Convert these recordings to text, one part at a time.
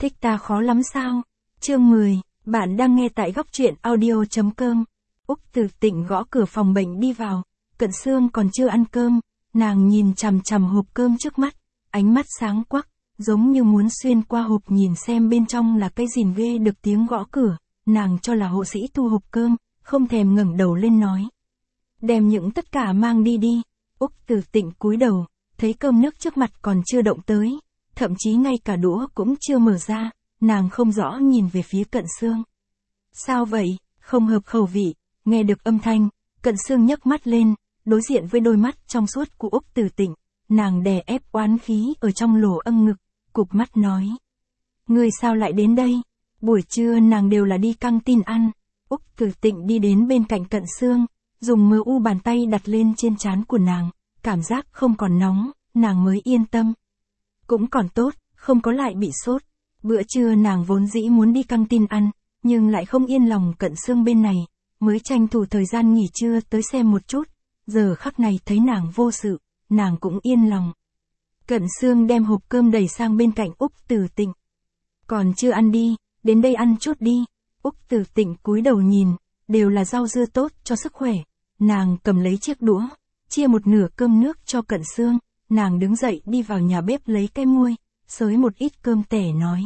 Thích ta khó lắm sao? Chương 10, bạn đang nghe tại góc truyện audio.com. Úc Từ Tịnh gõ cửa phòng bệnh đi vào, Cận Sương còn chưa ăn cơm, nàng nhìn chằm chằm hộp cơm trước mắt, ánh mắt sáng quắc, giống như muốn xuyên qua hộp nhìn xem bên trong là cái gìn ghê. Được tiếng gõ cửa, nàng cho là hộ sĩ thu hộp cơm, không thèm ngẩng đầu lên nói. Đem những tất cả mang đi đi. Úc Từ Tịnh cúi đầu, thấy cơm nước trước mặt còn chưa động tới, thậm chí ngay cả đũa cũng chưa mở ra, nàng không rõ nhìn về phía Cận Sương. Sao vậy, không hợp khẩu vị? Nghe được âm thanh, Cận Sương nhấc mắt lên, đối diện với đôi mắt trong suốt của Úc Từ Tịnh, nàng đè ép oán khí ở trong lỗ âm ngực, cụp mắt nói. Ngươi sao lại đến đây? Buổi trưa nàng đều là đi căng tin ăn. Úc Từ Tịnh đi đến bên cạnh Cận Sương, dùng mờ u bàn tay đặt lên trên trán của nàng, cảm giác không còn nóng, nàng mới yên tâm. Cũng còn tốt, không có lại bị sốt. Bữa trưa nàng vốn dĩ muốn đi căng tin ăn, nhưng lại không yên lòng Cận Sương bên này, mới tranh thủ thời gian nghỉ trưa tới xem một chút. Giờ khắc này thấy nàng vô sự, nàng cũng yên lòng. Cận Sương đem hộp cơm đẩy sang bên cạnh Úc Từ Tịnh. Còn chưa ăn đi, đến đây ăn chút đi. Úc Từ Tịnh cúi đầu nhìn, đều là rau dưa tốt cho sức khỏe. Nàng cầm lấy chiếc đũa, chia một nửa cơm nước cho Cận Sương, nàng đứng dậy đi vào nhà bếp lấy cái muôi, xới một ít cơm tẻ nói.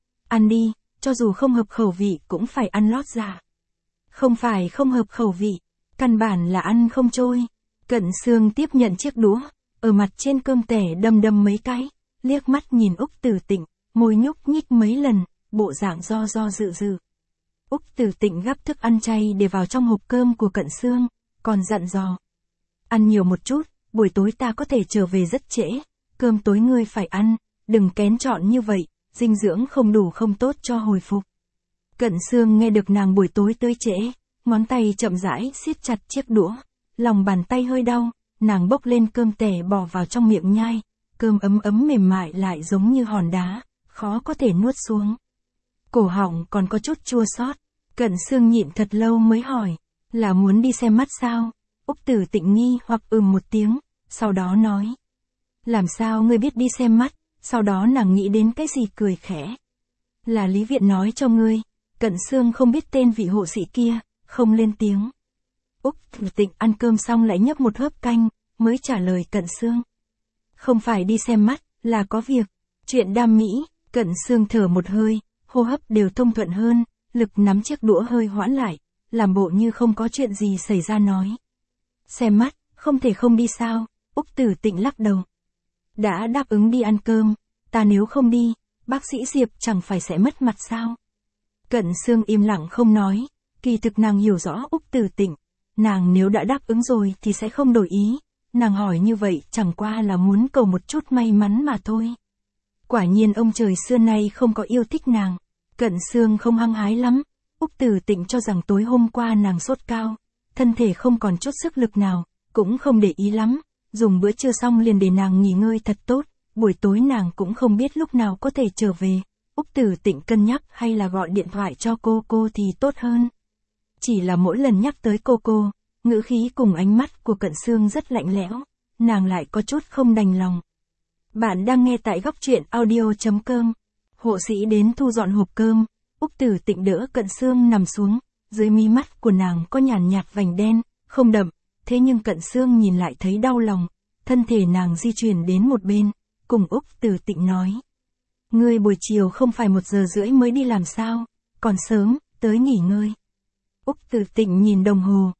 Ăn đi, cho dù không hợp khẩu vị cũng phải ăn lót dạ. Không phải không hợp khẩu vị, căn bản là ăn không trôi. Cận Sương tiếp nhận chiếc đũa, ở mặt trên cơm tẻ đâm đâm mấy cái, liếc mắt nhìn Úc Từ Tịnh, môi nhúc nhích mấy lần, bộ dạng do dự dự. Úc Từ Tịnh gắp thức ăn chay để vào trong hộp cơm của Cận Sương, còn dặn dò. Ăn nhiều một chút, buổi tối ta có thể trở về rất trễ, cơm tối ngươi phải ăn, đừng kén chọn như vậy, dinh dưỡng không đủ không tốt cho hồi phục. Cận Sương nghe được nàng buổi tối tới trễ, ngón tay chậm rãi siết chặt chiếc đũa, lòng bàn tay hơi đau, nàng bốc lên cơm tẻ bỏ vào trong miệng nhai, cơm ấm ấm mềm mại lại giống như hòn đá, khó có thể nuốt xuống. Cổ họng còn có chút chua xót. Cận Sương nhịn thật lâu mới hỏi, là muốn đi xem mắt sao? Úc Từ Tịnh nghi hoặc một tiếng, sau đó nói. Làm sao ngươi biết đi xem mắt? Sau đó nàng nghĩ đến cái gì cười khẽ. Là Lý Viện nói cho ngươi. Cận Sương không biết tên vị hộ sĩ kia, không lên tiếng. Úc Từ Tịnh ăn cơm xong lại nhấp một hớp canh, mới trả lời Cận Sương. Không phải đi xem mắt, là có việc. Chuyện đam mỹ. Cận Sương thở một hơi, hô hấp đều thông thuận hơn, lực nắm chiếc đũa hơi hoãn lại, làm bộ như không có chuyện gì xảy ra nói. Xem mắt, không thể không đi sao? Úc Từ Tịnh lắc đầu. Đã đáp ứng đi ăn cơm, ta nếu không đi, bác sĩ Diệp chẳng phải sẽ mất mặt sao? Cận Sương im lặng không nói, kỳ thực nàng hiểu rõ Úc Từ Tịnh, nàng nếu đã đáp ứng rồi thì sẽ không đổi ý, nàng hỏi như vậy chẳng qua là muốn cầu một chút may mắn mà thôi. Quả nhiên ông trời xưa nay không có yêu thích nàng. Cận Sương không hăng hái lắm, Úc Từ Tịnh cho rằng tối hôm qua nàng sốt cao, thân thể không còn chút sức lực nào, cũng không để ý lắm, dùng bữa trưa xong liền để nàng nghỉ ngơi thật tốt, buổi tối nàng cũng không biết lúc nào có thể trở về. Úc Từ Tịnh cân nhắc hay là gọi điện thoại cho cô thì tốt hơn. Chỉ là mỗi lần nhắc tới cô, ngữ khí cùng ánh mắt của Cận Sương rất lạnh lẽo, nàng lại có chút không đành lòng. Bạn đang nghe tại góc truyện audio.com. Hộ sĩ đến thu dọn hộp cơm, Úc Từ Tịnh đỡ Cận Sương nằm xuống, dưới mí mắt của nàng có nhàn nhạt vành đen, không đậm, thế nhưng Cận Sương nhìn lại thấy đau lòng, thân thể nàng di chuyển đến một bên, cùng Úc Từ Tịnh nói. Ngươi buổi chiều không phải 1:30 mới đi làm sao, còn sớm, tới nghỉ ngơi. Úc Từ Tịnh nhìn đồng hồ,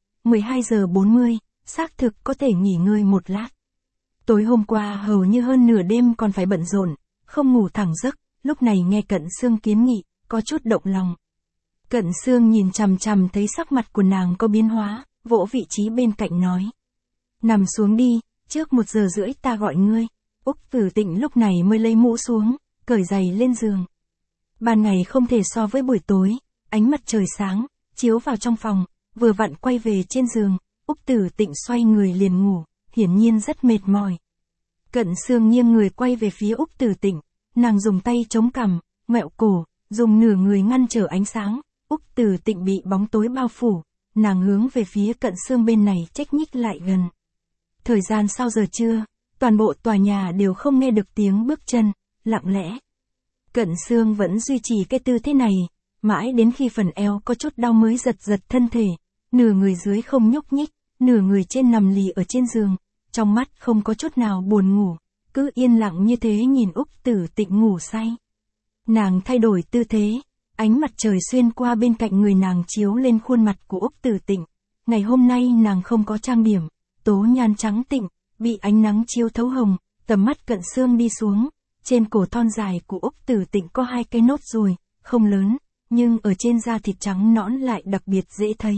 12:40, xác thực có thể nghỉ ngơi một lát. Tối hôm qua hầu như hơn nửa đêm còn phải bận rộn, không ngủ thẳng giấc, lúc này nghe Cận Sương kiến nghị, có chút động lòng. Cận Sương nhìn chằm chằm thấy sắc mặt của nàng có biến hóa, vỗ vị trí bên cạnh nói. Nằm xuống đi, trước 1:30 ta gọi ngươi. Úc Từ Tịnh lúc này mới lấy mũ xuống, cởi giày lên giường. Ban ngày không thể so với buổi tối, ánh mặt trời sáng, chiếu vào trong phòng, vừa vặn quay về trên giường, Úc Từ Tịnh xoay người liền ngủ, hiển nhiên rất mệt mỏi. Cận Sương nghiêng người quay về phía Úc Từ Tịnh, nàng dùng tay chống cằm, ngoẹo cổ, dùng nửa người ngăn trở ánh sáng, Úc Từ Tịnh bị bóng tối bao phủ, nàng hướng về phía Cận Sương bên này chếch nhích lại gần. Thời gian sau giờ trưa, toàn bộ tòa nhà đều không nghe được tiếng bước chân, lặng lẽ. Cận Xương vẫn duy trì cái tư thế này, mãi đến khi phần eo có chút đau mới giật giật thân thể, nửa người dưới không nhúc nhích, nửa người trên nằm lì ở trên giường, trong mắt không có chút nào buồn ngủ, cứ yên lặng như thế nhìn Úc Tử Tịnh ngủ say. Nàng thay đổi tư thế, ánh mặt trời xuyên qua bên cạnh người nàng chiếu lên khuôn mặt của Úc Tử Tịnh. Ngày hôm nay nàng không có trang điểm, tố nhan trắng tịnh, bị ánh nắng chiếu thấu hồng, tầm mắt Cận Xương đi xuống, trên cổ thon dài của Úc Tử Tịnh có 2 cái nốt ruồi, không lớn, nhưng ở trên da thịt trắng nõn lại đặc biệt dễ thấy.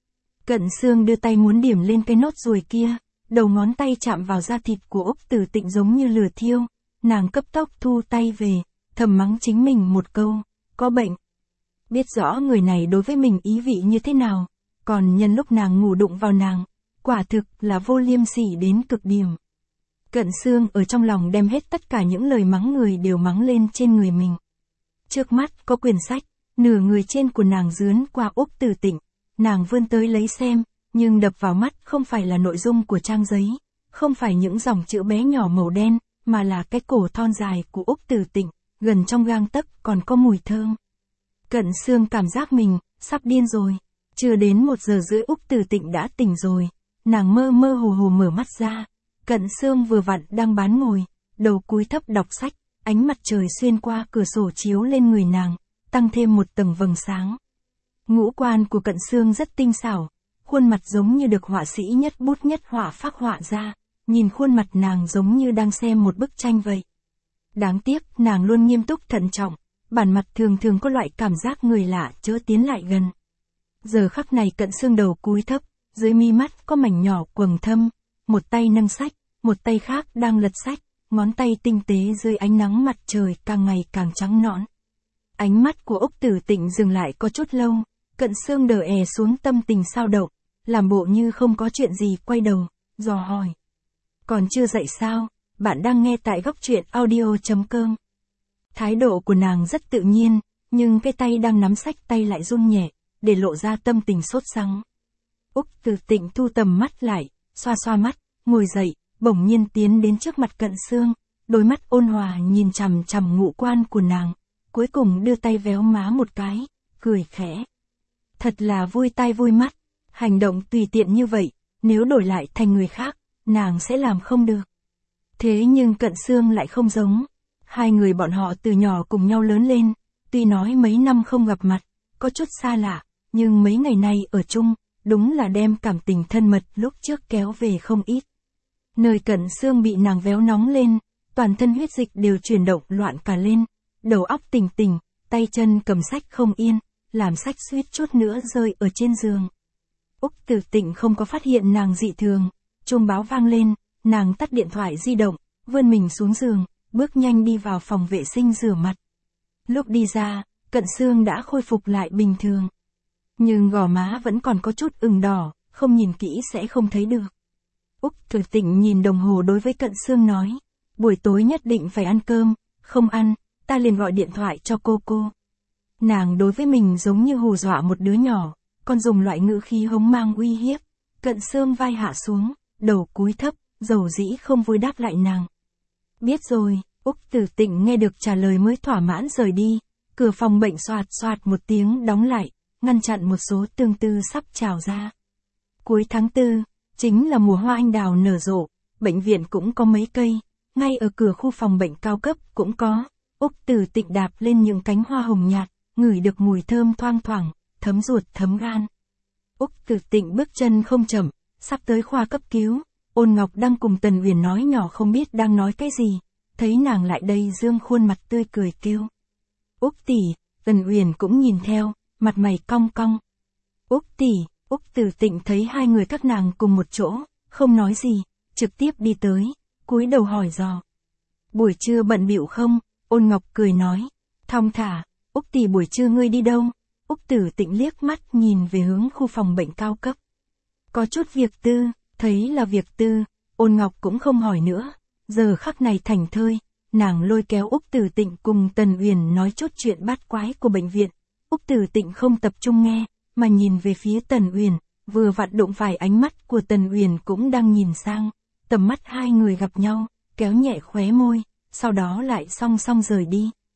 Cận Xương đưa tay muốn điểm lên cái nốt ruồi kia, đầu ngón tay chạm vào da thịt của Úc Tử Tịnh giống như lửa thiêu, nàng cấp tốc thu tay về, thầm mắng chính mình một câu, có bệnh. Biết rõ người này đối với mình ý vị như thế nào, còn nhân lúc nàng ngủ đụng vào nàng, quả thực là vô liêm sỉ đến cực điểm. Cận Xương ở trong lòng đem hết tất cả những lời mắng người đều mắng lên trên người mình. Trước mắt có quyển sách, nửa người trên của nàng dướn qua Úc Tử Tịnh, nàng vươn tới lấy xem, nhưng đập vào mắt không phải là nội dung của trang giấy, không phải những dòng chữ bé nhỏ màu đen, mà là cái cổ thon dài của Úc Tử Tịnh, gần trong gang tấc còn có mùi thơm. Cận Xương cảm giác mình sắp điên rồi, chưa đến 1 giờ rưỡi Úc Tử Tịnh đã tỉnh rồi, nàng mơ mơ hồ hồ mở mắt ra. Cận Xương vừa vặn đang bán ngồi, đầu cúi thấp đọc sách, ánh mặt trời xuyên qua cửa sổ chiếu lên người nàng, tăng thêm một tầng vầng sáng. Ngũ quan của Cận Xương rất tinh xảo, khuôn mặt giống như được họa sĩ nhất bút nhất họa phác họa ra, nhìn khuôn mặt nàng giống như đang xem một bức tranh vậy. Đáng tiếc, nàng luôn nghiêm túc thận trọng, bản mặt thường thường có loại cảm giác người lạ chớ tiến lại gần. Giờ khắc này Cận Xương đầu cúi thấp, dưới mi mắt có mảnh nhỏ quầng thâm, một tay nâng sách, một tay khác đang lật sách, ngón tay tinh tế dưới ánh nắng mặt trời càng ngày càng trắng nõn. Ánh mắt của Úc Tử Tịnh dừng lại có chút lâu, Cận Xương đờ è xuống tâm tình sao động, làm bộ như không có chuyện gì quay đầu, dò hỏi. Còn chưa dậy sao, bạn đang nghe tại góc truyện audio.com. Thái độ của nàng rất tự nhiên, nhưng cái tay đang nắm sách tay lại run nhẹ, để lộ ra tâm tình sốt sắng. Úc Tử Tịnh thu tầm mắt lại, xoa xoa mắt, ngồi dậy, bỗng nhiên tiến đến trước mặt Cận Xương, đôi mắt ôn hòa nhìn chằm chằm ngũ quan của nàng, cuối cùng đưa tay véo má một cái, cười khẽ. Thật là vui tai vui mắt, hành động tùy tiện như vậy, nếu đổi lại thành người khác, nàng sẽ làm không được. Thế nhưng Cận Xương lại không giống, 2 người bọn họ từ nhỏ cùng nhau lớn lên, tuy nói mấy năm không gặp mặt, có chút xa lạ, nhưng mấy ngày nay ở chung, đúng là đem cảm tình thân mật lúc trước kéo về không ít. Nơi Cận Xương bị nàng véo nóng lên, toàn thân huyết dịch đều chuyển động loạn cả lên, đầu óc tỉnh tỉnh, tay chân cầm sách không yên, làm sách suýt chút nữa rơi ở trên giường. Úc Tử Tịnh không có phát hiện nàng dị thường, chuông báo vang lên, nàng tắt điện thoại di động, vươn mình xuống giường, bước nhanh đi vào phòng vệ sinh rửa mặt. Lúc đi ra, Cận Xương đã khôi phục lại bình thường. Nhưng gò má vẫn còn có chút ửng đỏ, không nhìn kỹ sẽ không thấy được. Úc Tử Tịnh nhìn đồng hồ đối với Cận Xương nói, buổi tối nhất định phải ăn cơm, không ăn, ta liền gọi điện thoại cho cô. Nàng đối với mình giống như hù dọa một đứa nhỏ, còn dùng loại ngữ khí hống mang uy hiếp. Cận Xương vai hạ xuống, đầu cúi thấp, dầu dĩ không vui đáp lại nàng. Biết rồi, Úc Tử Tịnh nghe được trả lời mới thỏa mãn rời đi, cửa phòng bệnh xoạt xoạt một tiếng đóng lại, ngăn chặn một số tương tư sắp trào ra. Cuối tháng 4, chính là mùa hoa anh đào nở rộ, bệnh viện cũng có mấy cây, ngay ở cửa khu phòng bệnh cao cấp cũng có. Úc Tử Tịnh đạp lên những cánh hoa hồng nhạt, ngửi được mùi thơm thoang thoảng, thấm ruột thấm gan. Úc Tử Tịnh bước chân không chậm, sắp tới khoa cấp cứu, Ôn Ngọc đang cùng Tần Uyển nói nhỏ không biết đang nói cái gì, thấy nàng lại đây dương khuôn mặt tươi cười kêu. Úc tỷ, Tần Uyển cũng nhìn theo, mặt mày cong cong. Úc tỷ, Úc Tử Tịnh thấy 2 người các nàng cùng một chỗ, không nói gì, trực tiếp đi tới, cúi đầu hỏi dò. Buổi trưa bận bịu không? Ôn Ngọc cười nói, thong thả. Úc tỷ buổi trưa ngươi đi đâu? Úc Tử Tịnh liếc mắt nhìn về hướng khu phòng bệnh cao cấp. Có chút việc tư, thấy là việc tư, Ôn Ngọc cũng không hỏi nữa. Giờ khắc này thảnh thơi, nàng lôi kéo Úc Tử Tịnh cùng Tần Uyển nói chút chuyện bát quái của bệnh viện. Úc Tử Tịnh không tập trung nghe, mà nhìn về phía Tần Uyển, vừa vặn đụng phải ánh mắt của Tần Uyển cũng đang nhìn sang. Tầm mắt 2 người gặp nhau, kéo nhẹ khóe môi, sau đó lại song song rời đi.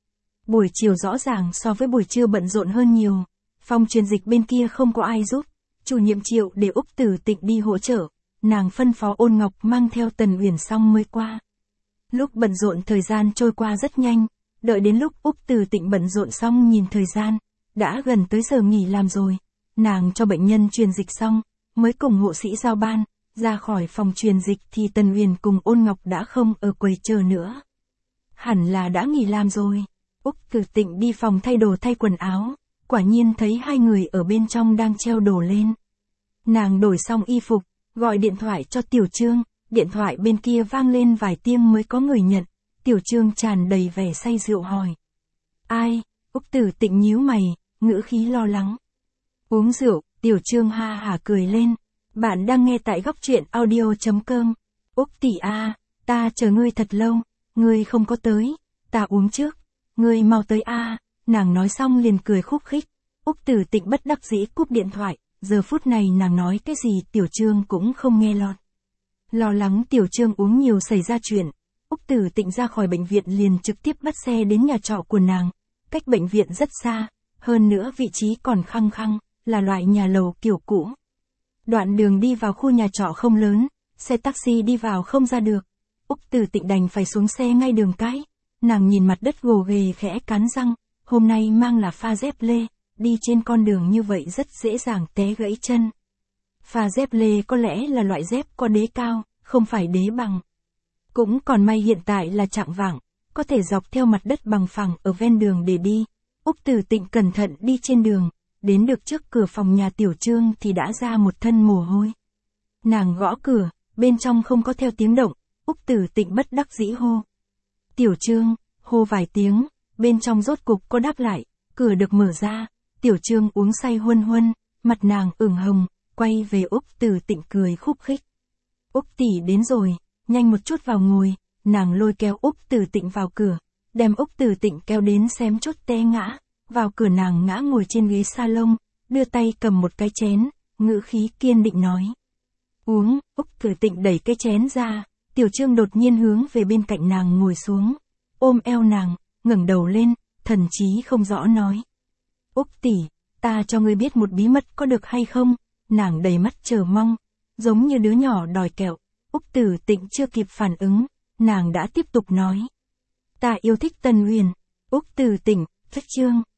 Buổi chiều rõ ràng so với buổi trưa bận rộn hơn nhiều. Phòng truyền dịch bên kia không có ai giúp. Chủ nhiệm Triệu để Úc Tử Tịnh đi hỗ trợ. Nàng phân phó Ôn Ngọc mang theo Tần Uyển xong mới qua. Lúc bận rộn thời gian trôi qua rất nhanh. Đợi đến lúc Úc Tử Tịnh bận rộn xong nhìn thời gian. Đã gần tới giờ nghỉ làm rồi. Nàng cho bệnh nhân truyền dịch xong. Mới cùng hộ sĩ giao ban. Ra khỏi phòng truyền dịch thì Tần Uyển cùng Ôn Ngọc đã không ở quầy chờ nữa. Hẳn là đã nghỉ làm rồi. Úc Tử Tịnh đi phòng thay đồ thay quần áo. Quả nhiên thấy hai người ở bên trong đang treo đồ lên. Nàng đổi xong y phục, gọi điện thoại cho Tiểu Trương. Điện thoại bên kia vang lên vài tiếng mới có người nhận. Tiểu Trương tràn đầy vẻ say rượu hỏi. Ai? Úc Tử Tịnh nhíu mày, ngữ khí lo lắng. Uống rượu, Tiểu Trương ha hả cười lên. Bạn đang nghe tại góc truyện audio.com. Úc tỷ a, ta chờ ngươi thật lâu, ngươi không có tới, ta uống trước, ngươi mau tới a. Nàng nói xong liền cười khúc khích. Úc Tử Tịnh bất đắc dĩ cúp điện thoại, giờ phút này nàng nói cái gì Tiểu Trương cũng không nghe lọt. Lo lắng Tiểu Trương uống nhiều xảy ra chuyện, Úc Tử Tịnh ra khỏi bệnh viện liền trực tiếp bắt xe đến nhà trọ của nàng, cách bệnh viện rất xa, hơn nữa vị trí còn khăng khăng, là loại nhà lầu kiểu cũ. Đoạn đường đi vào khu nhà trọ không lớn, xe taxi đi vào không ra được. Úc Tử Tịnh đành phải xuống xe ngay đường cái. Nàng nhìn mặt đất gồ ghề khẽ cắn răng, hôm nay mang là pha dép lê, đi trên con đường như vậy rất dễ dàng té gãy chân. Pha dép lê có lẽ là loại dép có đế cao, không phải đế bằng. Cũng còn may hiện tại là chạng vạng, có thể dọc theo mặt đất bằng phẳng ở ven đường để đi. Úc Tử Tịnh cẩn thận đi trên đường, đến được trước cửa phòng nhà Tiểu Trương thì đã ra một thân mồ hôi. Nàng gõ cửa, bên trong không có theo tiếng động, Úc Tử Tịnh bất đắc dĩ hô. Tiểu Trương, hô vài tiếng, bên trong rốt cục có đáp lại, cửa được mở ra, Tiểu Trương uống say huân huân, mặt nàng ửng hồng, quay về Úc Tử Tịnh cười khúc khích. Úc tỷ đến rồi, nhanh một chút vào ngồi, nàng lôi kéo Úc Tử Tịnh vào cửa, đem Úc Tử Tịnh kéo đến xém chút té ngã, vào cửa nàng ngã ngồi trên ghế salon, đưa tay cầm một cái chén, ngữ khí kiên định nói. Uống, Úc Tử Tịnh đẩy cái chén ra, Tiểu Trương đột nhiên hướng về bên cạnh nàng ngồi xuống, ôm eo nàng, ngẩng đầu lên, thần trí không rõ nói. Úc tỷ, ta cho ngươi biết một bí mật có được hay không? Nàng đầy mắt chờ mong, giống như đứa nhỏ đòi kẹo. Úc Tử Tịnh chưa kịp phản ứng, nàng đã tiếp tục nói. Ta yêu thích Tần Uyển. Úc Tử Tịnh, phách chương.